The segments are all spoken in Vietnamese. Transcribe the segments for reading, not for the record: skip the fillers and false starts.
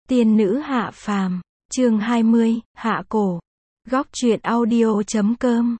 Tiên nữ hạ phàm, chương 20, hạ cổ. Góc truyện audio.com.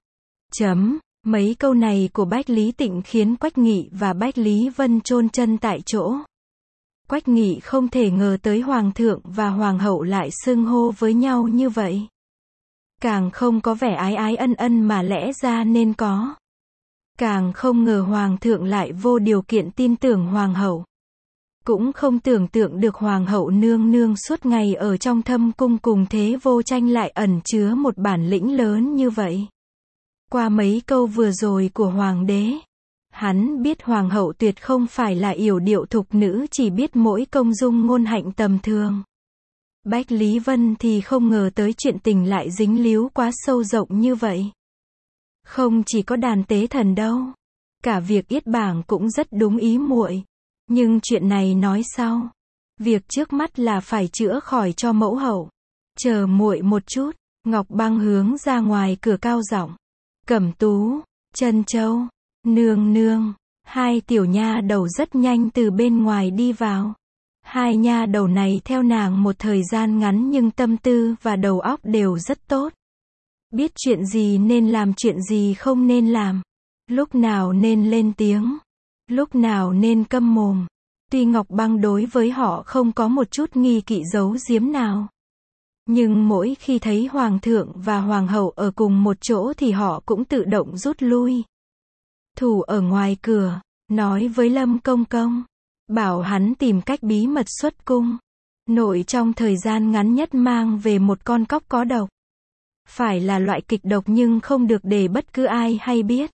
Mấy câu này của Bách Lý Tịnh khiến Quách Nghị và Bách Lý Vân chôn chân tại chỗ. Quách Nghị không thể ngờ tới Hoàng thượng và Hoàng hậu lại xưng hô với nhau như vậy. Càng không có vẻ ái ái ân ân mà lẽ ra nên có. Càng không ngờ Hoàng thượng lại vô điều kiện tin tưởng Hoàng hậu. Cũng không tưởng tượng được Hoàng hậu nương nương suốt ngày ở trong thâm cung cùng Thế Vô Tranh lại ẩn chứa một bản lĩnh lớn như vậy. Qua mấy câu vừa rồi của Hoàng đế, hắn biết Hoàng hậu tuyệt không phải là yểu điệu thục nữ chỉ biết mỗi công dung ngôn hạnh tầm thường. Bách Lý Vân thì không ngờ tới chuyện tình lại dính líu quá sâu rộng như vậy. Không chỉ có đàn tế thần đâu, cả việc yết bảng cũng rất đúng ý muội. Nhưng chuyện này nói sau. Việc trước mắt là phải chữa khỏi cho mẫu hậu. Chờ muội một chút. Ngọc Băng hướng ra ngoài cửa cao giọng. Cẩm Tú, Trân Châu, nương nương. Hai tiểu nha đầu rất nhanh từ bên ngoài đi vào. Hai nha đầu này theo nàng một thời gian ngắn nhưng tâm tư và đầu óc đều rất tốt. Biết chuyện gì nên làm, chuyện gì không nên làm. Lúc nào nên lên tiếng, lúc nào nên câm mồm. Tuy Ngọc Băng đối với họ không có một chút nghi kỵ giấu giếm nào. Nhưng mỗi khi thấy Hoàng thượng và Hoàng hậu ở cùng một chỗ thì họ cũng tự động rút lui. Thủ ở ngoài cửa, nói với Lâm Công Công. Bảo hắn tìm cách bí mật xuất cung. Nội trong thời gian ngắn nhất mang về một con cóc có độc. Phải là loại kịch độc nhưng không được để bất cứ ai hay biết.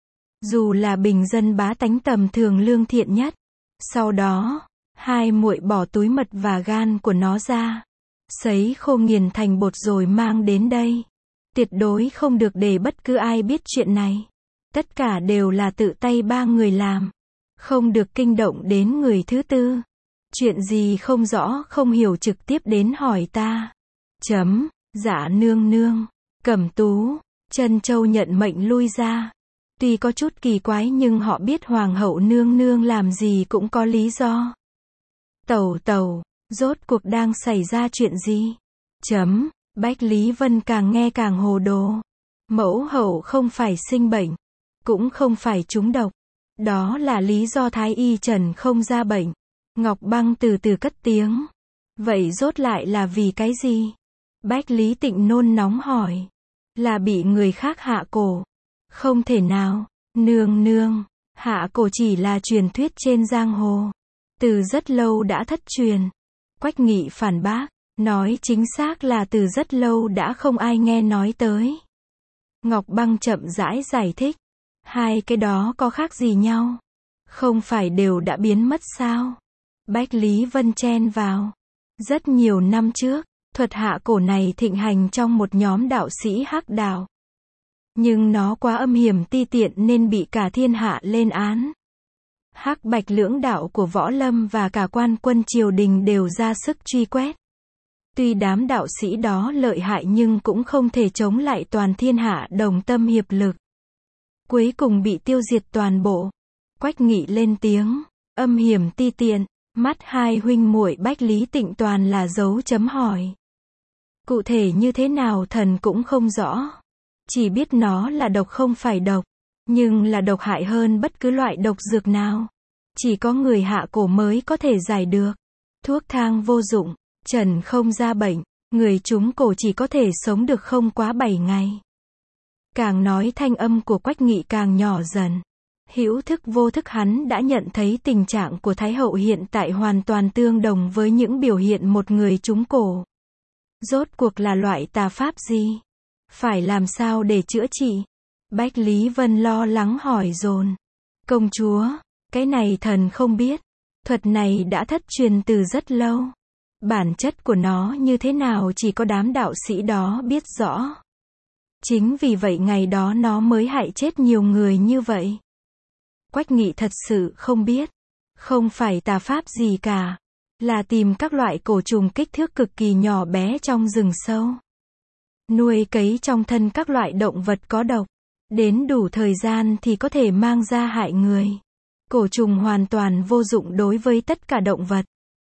Dù là bình dân bá tánh tầm thường lương thiện nhất. Sau đó, hai muội bỏ túi mật và gan của nó ra. Sấy khô nghiền thành bột rồi mang đến đây. Tuyệt đối không được để bất cứ ai biết chuyện này. Tất cả đều là tự tay ba người làm. Không được kinh động đến người thứ tư. Chuyện gì không rõ không hiểu trực tiếp đến hỏi ta. Dạ nương nương. Cẩm Tú, Trân Châu nhận mệnh lui ra. Tuy có chút kỳ quái nhưng họ biết Hoàng hậu nương nương làm gì cũng có lý do. Tẩu tẩu, rốt cuộc đang xảy ra chuyện gì? Bách Lý Vân càng nghe càng hồ đồ. Mẫu hậu không phải sinh bệnh, cũng không phải trúng độc. Đó là lý do Thái y trần không ra bệnh. Ngọc Băng từ từ cất tiếng. Vậy rốt lại là vì cái gì? Bách Lý Tịnh nôn nóng hỏi. Là bị người khác hạ cổ. Không thể nào, nương nương, hạ cổ chỉ là truyền thuyết trên giang hồ. Từ rất lâu đã thất truyền. Quách Nghị phản bác, nói chính xác là từ rất lâu đã không ai nghe nói tới. Ngọc Băng chậm rãi giải thích. Hai cái đó có khác gì nhau? Không phải đều đã biến mất sao? Bách Lý Vân chen vào. Rất nhiều năm trước, thuật hạ cổ này thịnh hành trong một nhóm đạo sĩ hắc đạo. Nhưng nó quá âm hiểm ti tiện nên bị cả thiên hạ lên án. Hắc bạch lưỡng đạo của võ lâm và cả quan quân triều đình đều ra sức truy quét. Tuy đám đạo sĩ đó lợi hại nhưng cũng không thể chống lại toàn thiên hạ đồng tâm hiệp lực. Cuối cùng bị tiêu diệt toàn bộ. Quách Nghị lên tiếng. Âm hiểm ti tiện. Mắt hai huynh muội Bách Lý Tịnh toàn là dấu chấm hỏi. Cụ thể như thế nào thần cũng không rõ. Chỉ biết nó là độc không phải độc. Nhưng là độc hại hơn bất cứ loại độc dược nào. Chỉ có người hạ cổ mới có thể giải được. Thuốc thang vô dụng. Trần không ra bệnh. Người trúng cổ chỉ có thể sống được không quá 7 ngày. Càng nói thanh âm của Quách Nghị càng nhỏ dần. Hữu thức vô thức hắn đã nhận thấy tình trạng của Thái hậu hiện tại hoàn toàn tương đồng với những biểu hiện một người trúng cổ. Rốt cuộc là loại tà pháp gì? Phải làm sao để chữa trị? Bách Lý Vân lo lắng hỏi dồn. Công chúa, cái này thần không biết. Thuật này đã thất truyền từ rất lâu. Bản chất của nó như thế nào chỉ có đám đạo sĩ đó biết rõ. Chính vì vậy ngày đó nó mới hại chết nhiều người như vậy. Quách Nghị thật sự không biết. Không phải tà pháp gì cả. Là tìm các loại cổ trùng kích thước cực kỳ nhỏ bé trong rừng sâu. Nuôi cấy trong thân các loại động vật có độc. Đến đủ thời gian thì có thể mang ra hại người. Cổ trùng hoàn toàn vô dụng đối với tất cả động vật.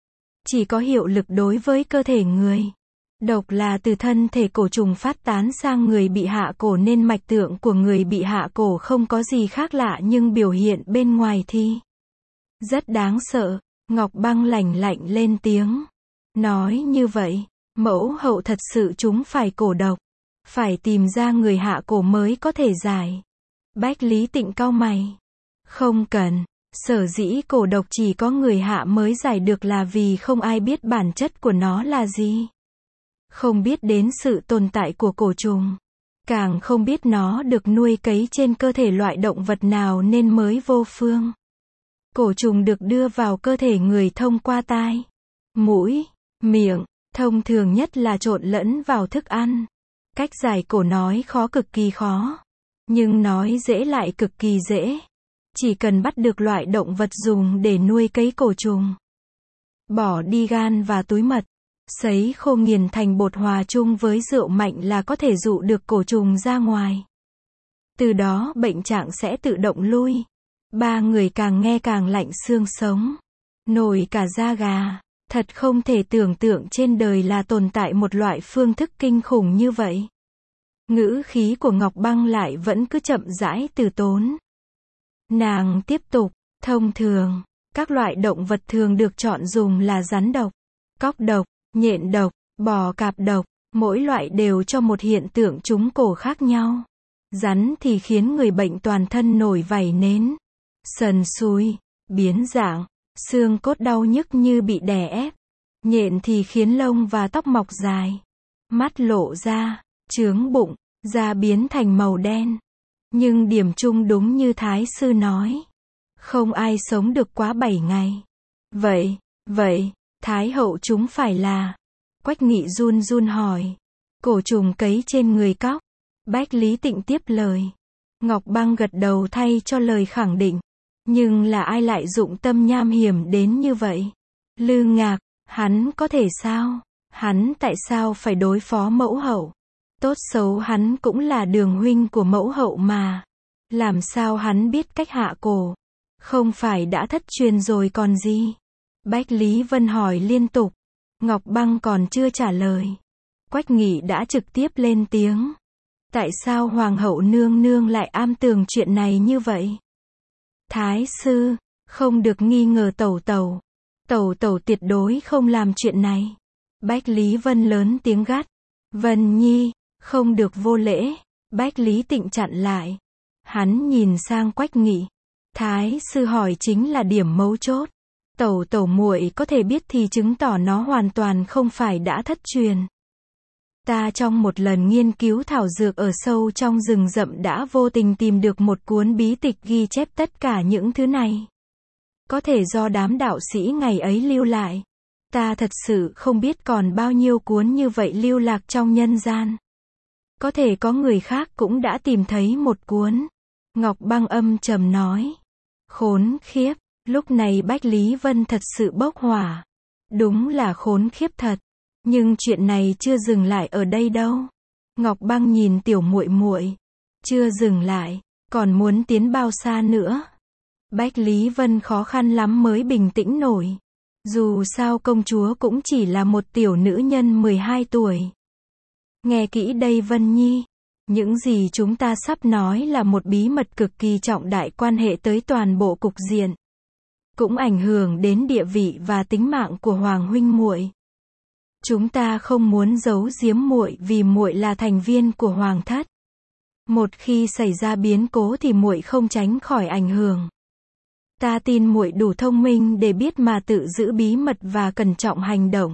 chỉ có hiệu lực đối với cơ thể người. Độc là từ thân thể cổ trùng phát tán sang người bị hạ cổ nên mạch tượng của người bị hạ cổ không có gì khác lạ nhưng biểu hiện bên ngoài thì rất đáng sợ. Ngọc Băng lạnh lạnh lên tiếng. Nói như vậy, mẫu hậu thật sự chúng phải cổ độc. Phải tìm ra người hạ cổ mới có thể giải. Bách Lý Tịnh cau mày. Không cần. Sở dĩ cổ độc chỉ có người hạ mới giải được là vì không ai biết bản chất của nó là gì. Không biết đến sự tồn tại của cổ trùng. Càng không biết nó được nuôi cấy trên cơ thể loại động vật nào nên mới vô phương. Cổ trùng được đưa vào cơ thể người thông qua tai, mũi, miệng, thông thường nhất là trộn lẫn vào thức ăn. Cách giải cổ nói khó cực kỳ khó, nhưng nói dễ lại cực kỳ dễ. Chỉ cần bắt được loại động vật dùng để nuôi cấy cổ trùng. Bỏ đi gan và túi mật, sấy khô nghiền thành bột hòa chung với rượu mạnh là có thể dụ được cổ trùng ra ngoài. Từ đó bệnh trạng sẽ tự động lui. Ba người càng nghe càng lạnh xương sống. Nổi cả da gà. Thật không thể tưởng tượng trên đời là tồn tại một loại phương thức kinh khủng như vậy. Ngữ khí của Ngọc Băng lại vẫn cứ chậm rãi từ tốn. Nàng tiếp tục, thông thường, các loại động vật thường được chọn dùng là rắn độc, cóc độc, nhện độc, bò cạp độc, mỗi loại đều cho một hiện tượng trúng cổ khác nhau. Rắn thì khiến người bệnh toàn thân nổi vảy nến, sần sùi, biến dạng, xương cốt đau nhức như bị đè ép. Nhện thì khiến lông và tóc mọc dài, mắt lộ ra, chướng bụng, da biến thành màu đen. Nhưng điểm chung đúng như Thái sư nói, không ai sống được quá 7 ngày. Vậy, Thái hậu chúng phải là? Quách Nghị run run hỏi. Cổ trùng cấy trên người cóc. Bách Lý Tịnh tiếp lời. Ngọc Băng gật đầu thay cho lời khẳng định. Nhưng là ai lại dụng tâm nham hiểm đến như vậy? Lư Ngạc, hắn có thể sao? Hắn tại sao phải đối phó mẫu hậu? Tốt xấu hắn cũng là đường huynh của mẫu hậu mà. Làm sao hắn biết cách hạ cổ? Không phải đã thất truyền rồi còn gì? Bách Lý Vân hỏi liên tục. Ngọc Băng còn chưa trả lời. Quách Nghị đã trực tiếp lên tiếng. Tại sao Hoàng hậu nương nương lại am tường chuyện này như vậy? Thái sư, không được nghi ngờ tẩu tẩu. Tẩu tẩu tuyệt đối không làm chuyện này. Bách Lý Vân lớn tiếng gắt. Vân Nhi, không được vô lễ. Bách Lý Tịnh chặn lại. Hắn nhìn sang Quách Nghị. Thái sư hỏi chính là điểm mấu chốt. Tẩu tẩu muội có thể biết thì chứng tỏ nó hoàn toàn không phải đã thất truyền. Ta trong một lần nghiên cứu thảo dược ở sâu trong rừng rậm đã vô tình tìm được một cuốn bí tịch ghi chép tất cả những thứ này. Có thể do đám đạo sĩ ngày ấy lưu lại. Ta thật sự không biết còn bao nhiêu cuốn như vậy lưu lạc trong nhân gian. Có thể có người khác cũng đã tìm thấy một cuốn. Ngọc Băng âm trầm nói. Khốn khiếp, lúc này Bách Lý Vân thật sự bốc hỏa. Đúng là khốn khiếp thật. Nhưng chuyện này chưa dừng lại ở đây đâu. Ngọc Băng nhìn tiểu muội muội. Chưa dừng lại, còn muốn tiến bao xa nữa. Bách Lý Vân khó khăn lắm mới bình tĩnh nổi. Dù sao công chúa cũng chỉ là một tiểu nữ nhân 12 tuổi. Nghe kỹ đây Vân Nhi. Những gì chúng ta sắp nói là một bí mật cực kỳ trọng đại quan hệ tới toàn bộ cục diện. Cũng ảnh hưởng đến địa vị và tính mạng của Hoàng huynh muội. Chúng ta không muốn giấu giếm muội vì muội là thành viên của Hoàng thất. Một khi xảy ra biến cố thì muội không tránh khỏi ảnh hưởng. Ta tin muội đủ thông minh để biết mà tự giữ bí mật và cẩn trọng hành động.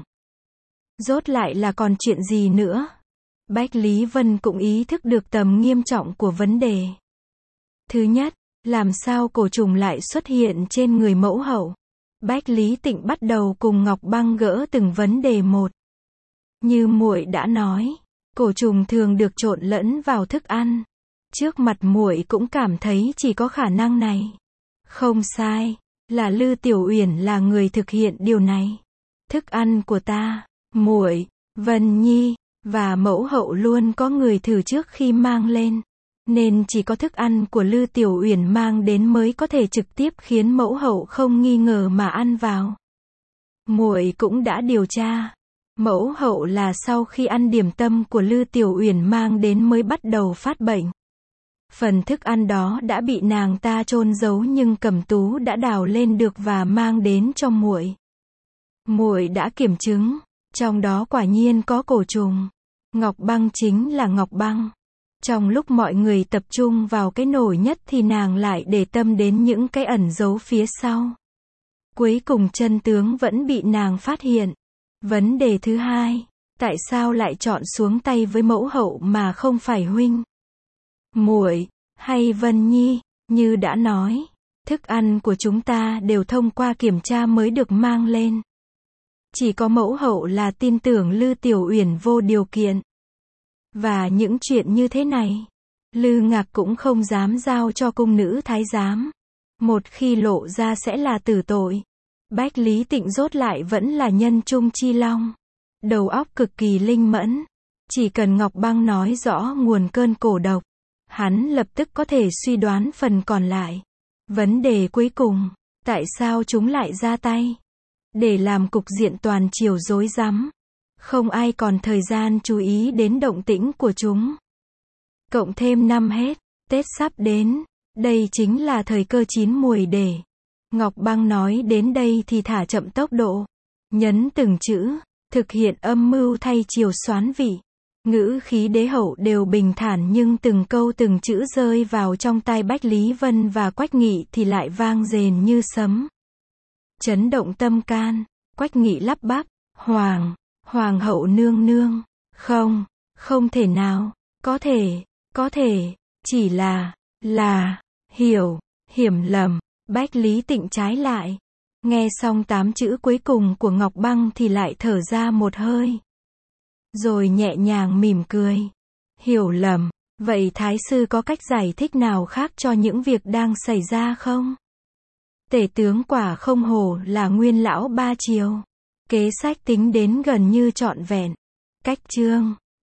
Rốt lại là còn chuyện gì nữa? Bách Lý Vân cũng ý thức được tầm nghiêm trọng của vấn đề. Thứ nhất, làm sao cổ trùng lại xuất hiện trên người mẫu hậu? Bách Lý Tịnh bắt đầu cùng Ngọc Băng gỡ từng vấn đề một. Như muội đã nói, cổ trùng thường được trộn lẫn vào thức ăn. Trước mặt muội cũng cảm thấy chỉ có khả năng này. Không sai, là Lư Tiểu Uyển là người thực hiện điều này. Thức ăn của ta, muội, Vân Nhi và mẫu hậu luôn có người thử trước khi mang lên, nên chỉ có thức ăn của Lư Tiểu Uyển mang đến mới có thể trực tiếp khiến mẫu hậu không nghi ngờ mà ăn vào. Muội cũng đã điều tra. Mẫu hậu là sau khi ăn điểm tâm của Lư Tiểu Uyển mang đến mới bắt đầu phát bệnh. Phần thức ăn đó đã bị nàng ta chôn giấu nhưng Cẩm Tú đã đào lên được và mang đến cho muội. Muội đã kiểm chứng, trong đó quả nhiên có cổ trùng. Ngọc Băng chính là Ngọc Băng. Trong lúc mọi người tập trung vào cái nổi nhất thì nàng lại để tâm đến những cái ẩn giấu phía sau. Cuối cùng chân tướng vẫn bị nàng phát hiện. Vấn đề thứ hai, tại sao lại chọn xuống tay với mẫu hậu mà không phải huynh? Muội, hay Vân Nhi, như đã nói, thức ăn của chúng ta đều thông qua kiểm tra mới được mang lên. Chỉ có mẫu hậu là tin tưởng Lư Tiểu Uyển vô điều kiện. Và những chuyện như thế này, Lư Ngạc cũng không dám giao cho cung nữ thái giám. Một khi lộ ra sẽ là tử tội. Bách Lý Tịnh rốt lại vẫn là nhân trung chi long. Đầu óc cực kỳ linh mẫn. Chỉ cần Ngọc Băng nói rõ nguồn cơn cổ độc, hắn lập tức có thể suy đoán phần còn lại. Vấn đề cuối cùng, tại sao chúng lại ra tay? Để làm cục diện toàn triều rối rắm. Không ai còn thời gian chú ý đến động tĩnh của chúng. Cộng thêm năm hết, Tết sắp đến, đây chính là thời cơ chín muồi để. Ngọc Băng nói đến đây thì thả chậm tốc độ, nhấn từng chữ, thực hiện âm mưu thay chiều xoán vị. Ngữ khí đế hậu đều bình thản nhưng từng câu từng chữ rơi vào trong tai Bách Lý Vân và Quách Nghị thì lại vang rền như sấm. Chấn động tâm can, Quách Nghị lắp bắp, Hoàng hậu nương nương, không thể nào, có thể, chỉ là, hiểm lầm. Bách Lý Tịnh trái lại. Nghe xong 8 chữ cuối cùng của Ngọc Băng thì lại thở ra một hơi. Rồi nhẹ nhàng mỉm cười. Hiểu lầm, vậy Thái sư có cách giải thích nào khác cho những việc đang xảy ra không? Tể tướng quả không hổ là nguyên lão ba triều. Kế sách tính đến gần như trọn vẹn. Cách chương